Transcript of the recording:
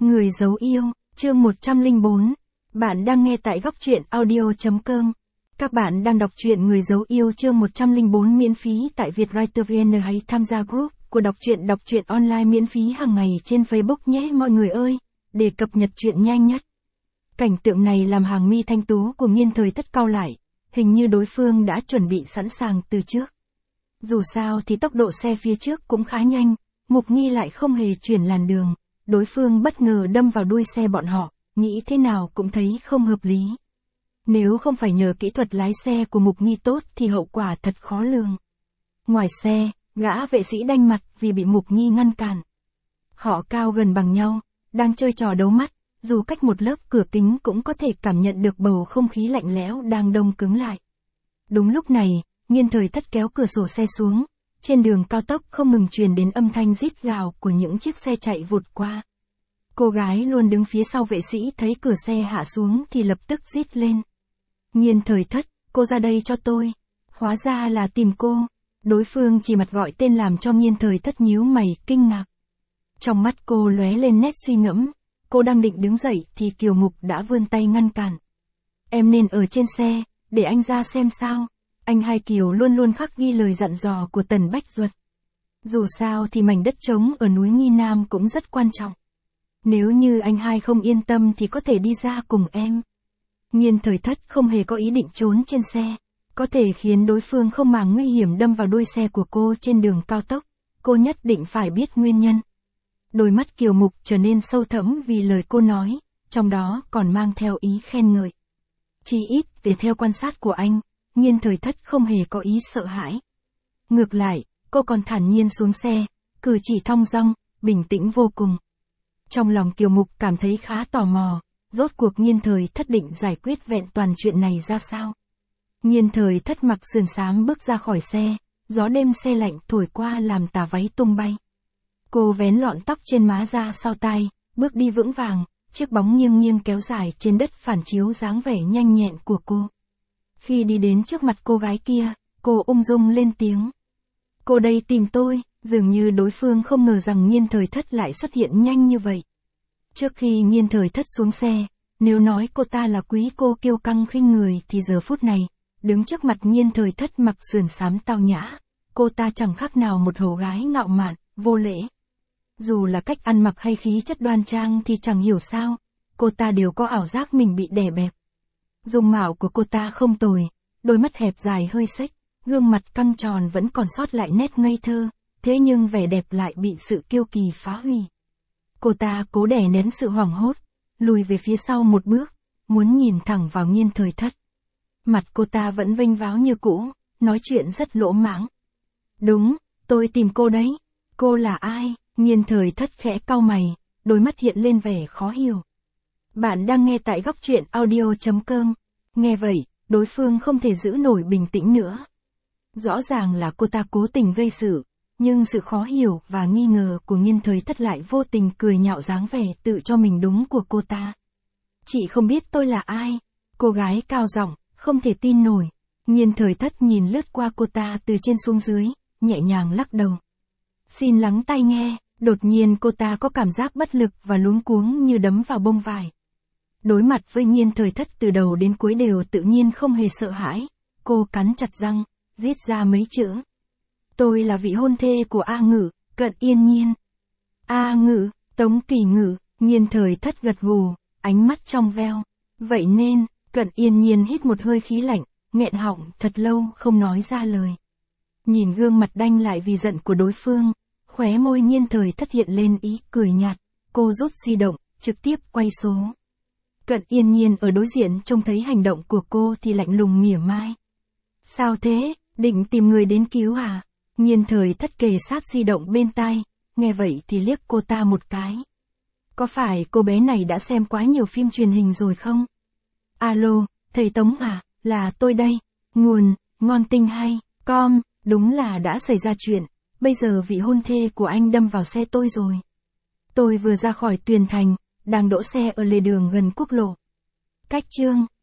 Người giấu yêu, chương 104. Bạn đang nghe tại góc truyện audio.com. Các bạn đang đọc truyện Người giấu yêu chương 104 miễn phí tại Vietwriter VN, hãy tham gia group của đọc truyện online miễn phí hàng ngày trên Facebook nhé mọi người ơi, để cập nhật truyện nhanh nhất. Cảnh tượng này làm hàng mi thanh tú của Nghiên Thời Thất cau lại, hình như đối phương đã chuẩn bị sẵn sàng từ trước. Dù sao thì tốc độ xe phía trước cũng khá nhanh, Mục Nghi lại không hề chuyển làn đường. Đối phương bất ngờ đâm vào đuôi xe bọn họ, nghĩ thế nào cũng thấy không hợp lý. Nếu không phải nhờ kỹ thuật lái xe của Mục Nghi tốt thì hậu quả thật khó lường. Ngoài xe, gã vệ sĩ đanh mặt vì bị Mục Nghi ngăn cản. Họ cao gần bằng nhau, đang chơi trò đấu mắt, dù cách một lớp cửa kính cũng có thể cảm nhận được bầu không khí lạnh lẽo đang đông cứng lại. Đúng lúc này, Nghiên Thời Thất kéo cửa sổ xe xuống. Trên đường cao tốc không ngừng truyền đến âm thanh rít gào của những chiếc xe chạy vụt qua. Cô gái luôn đứng phía sau vệ sĩ thấy cửa xe hạ xuống thì lập tức rít lên. Nghiên Thời Thất, cô ra đây cho tôi. Hóa ra là tìm cô. Đối phương chỉ mặt gọi tên làm cho Nghiên Thời Thất nhíu mày kinh ngạc. Trong mắt cô lóe lên nét suy ngẫm. Cô đang định đứng dậy thì Kiều Mục đã vươn tay ngăn cản. Em nên ở trên xe, để anh ra xem sao. Anh hai Kiều luôn luôn khắc ghi lời dặn dò của Tần Bách Duật. Dù sao thì mảnh đất trống ở núi Nghi Nam cũng rất quan trọng. Nếu như anh hai không yên tâm thì có thể đi ra cùng em. Nghiên Thời Thất không hề có ý định trốn trên xe. Có thể khiến đối phương không màng nguy hiểm đâm vào đuôi xe của cô trên đường cao tốc. Cô nhất định phải biết nguyên nhân. Đôi mắt Kiều Mục trở nên sâu thẳm vì lời cô nói, trong đó còn mang theo ý khen ngợi. Chỉ ít để theo quan sát của anh, Nghiên Thời Thất không hề có ý sợ hãi. Ngược lại, cô còn thản nhiên xuống xe, cử chỉ thong dong, bình tĩnh vô cùng. Trong lòng Kiều Mục cảm thấy khá tò mò, rốt cuộc Nghiên Thời Thất định giải quyết vẹn toàn chuyện này ra sao. Nghiên Thời Thất mặc sườn xám bước ra khỏi xe, gió đêm se lạnh thổi qua làm tà váy tung bay. Cô vén lọn tóc trên má ra sau tai, bước đi vững vàng, chiếc bóng nghiêng nghiêng kéo dài trên đất phản chiếu dáng vẻ nhanh nhẹn của cô. Khi đi đến trước mặt cô gái kia, cô ung dung lên tiếng. Cô đây tìm tôi, dường như đối phương không ngờ rằng Nghiên Thời Thất lại xuất hiện nhanh như vậy. Trước khi Nghiên Thời Thất xuống xe, nếu nói cô ta là quý cô kiêu căng khinh người thì giờ phút này, đứng trước mặt Nghiên Thời Thất mặc sườn xám tao nhã, cô ta chẳng khác nào một hầu gái ngạo mạn, vô lễ. Dù là cách ăn mặc hay khí chất đoan trang thì chẳng hiểu sao, cô ta đều có ảo giác mình bị đè bẹp. Dung mạo của cô ta không tồi, đôi mắt hẹp dài hơi xếch, gương mặt căng tròn vẫn còn sót lại nét ngây thơ, thế nhưng vẻ đẹp lại bị sự kiêu kỳ phá hủy. Cô ta cố đè nén sự hoảng hốt, lùi về phía sau một bước, muốn nhìn thẳng vào Nghiên Thời Thất. Mặt cô ta vẫn vênh váo như cũ, nói chuyện rất lỗ mãng. Đúng, tôi tìm cô đấy. Cô là ai? Nghiên Thời Thất khẽ cau mày, đôi mắt hiện lên vẻ khó hiểu. Bạn đang nghe tại góc truyện audio.com. Nghe vậy, đối phương không thể giữ nổi bình tĩnh nữa. Rõ ràng là cô ta cố tình gây sự, nhưng sự khó hiểu và nghi ngờ của Nghiên Thời Thất lại vô tình cười nhạo dáng vẻ tự cho mình đúng của cô ta. Chị không biết tôi là ai? Cô gái cao giọng, không thể tin nổi. Nghiên Thời Thất nhìn lướt qua cô ta từ trên xuống dưới, nhẹ nhàng lắc đầu. Xin lắng tai nghe. Đột nhiên cô ta có cảm giác bất lực và luống cuống như đấm vào bông vải. Đối mặt với Nghiên Thời Thất từ đầu đến cuối đều tự nhiên không hề sợ hãi. Cô cắn chặt răng, rít ra mấy chữ. Tôi là vị hôn thê của A Ngự, Cận Yên Nhiên. A Ngự, Tống Kỳ Ngự. Nghiên Thời Thất gật gù, ánh mắt trong veo. Vậy nên, Cận Yên Nhiên hít một hơi khí lạnh, nghẹn họng thật lâu không nói ra lời. Nhìn gương mặt đanh lại vì giận của đối phương, khóe môi Nghiên Thời Thất hiện lên ý cười nhạt, cô rút di động, trực tiếp quay số. Cận Yên Nhiên ở đối diện trông thấy hành động của cô thì lạnh lùng mỉa mai. Sao thế, định tìm người đến cứu à? Nghiên Thời Thất kề sát di động bên tai, nghe vậy thì liếc cô ta một cái. Có phải cô bé này đã xem quá nhiều phim truyền hình rồi không? Alo, thầy Tống à, là tôi đây. Nguồn, ngon tinh hay, com, đúng là đã xảy ra chuyện. Bây giờ vị hôn thê của anh đâm vào xe tôi rồi. Tôi vừa ra khỏi Tuyền Thành, đang đỗ xe ở lề đường gần quốc lộ. Cách chương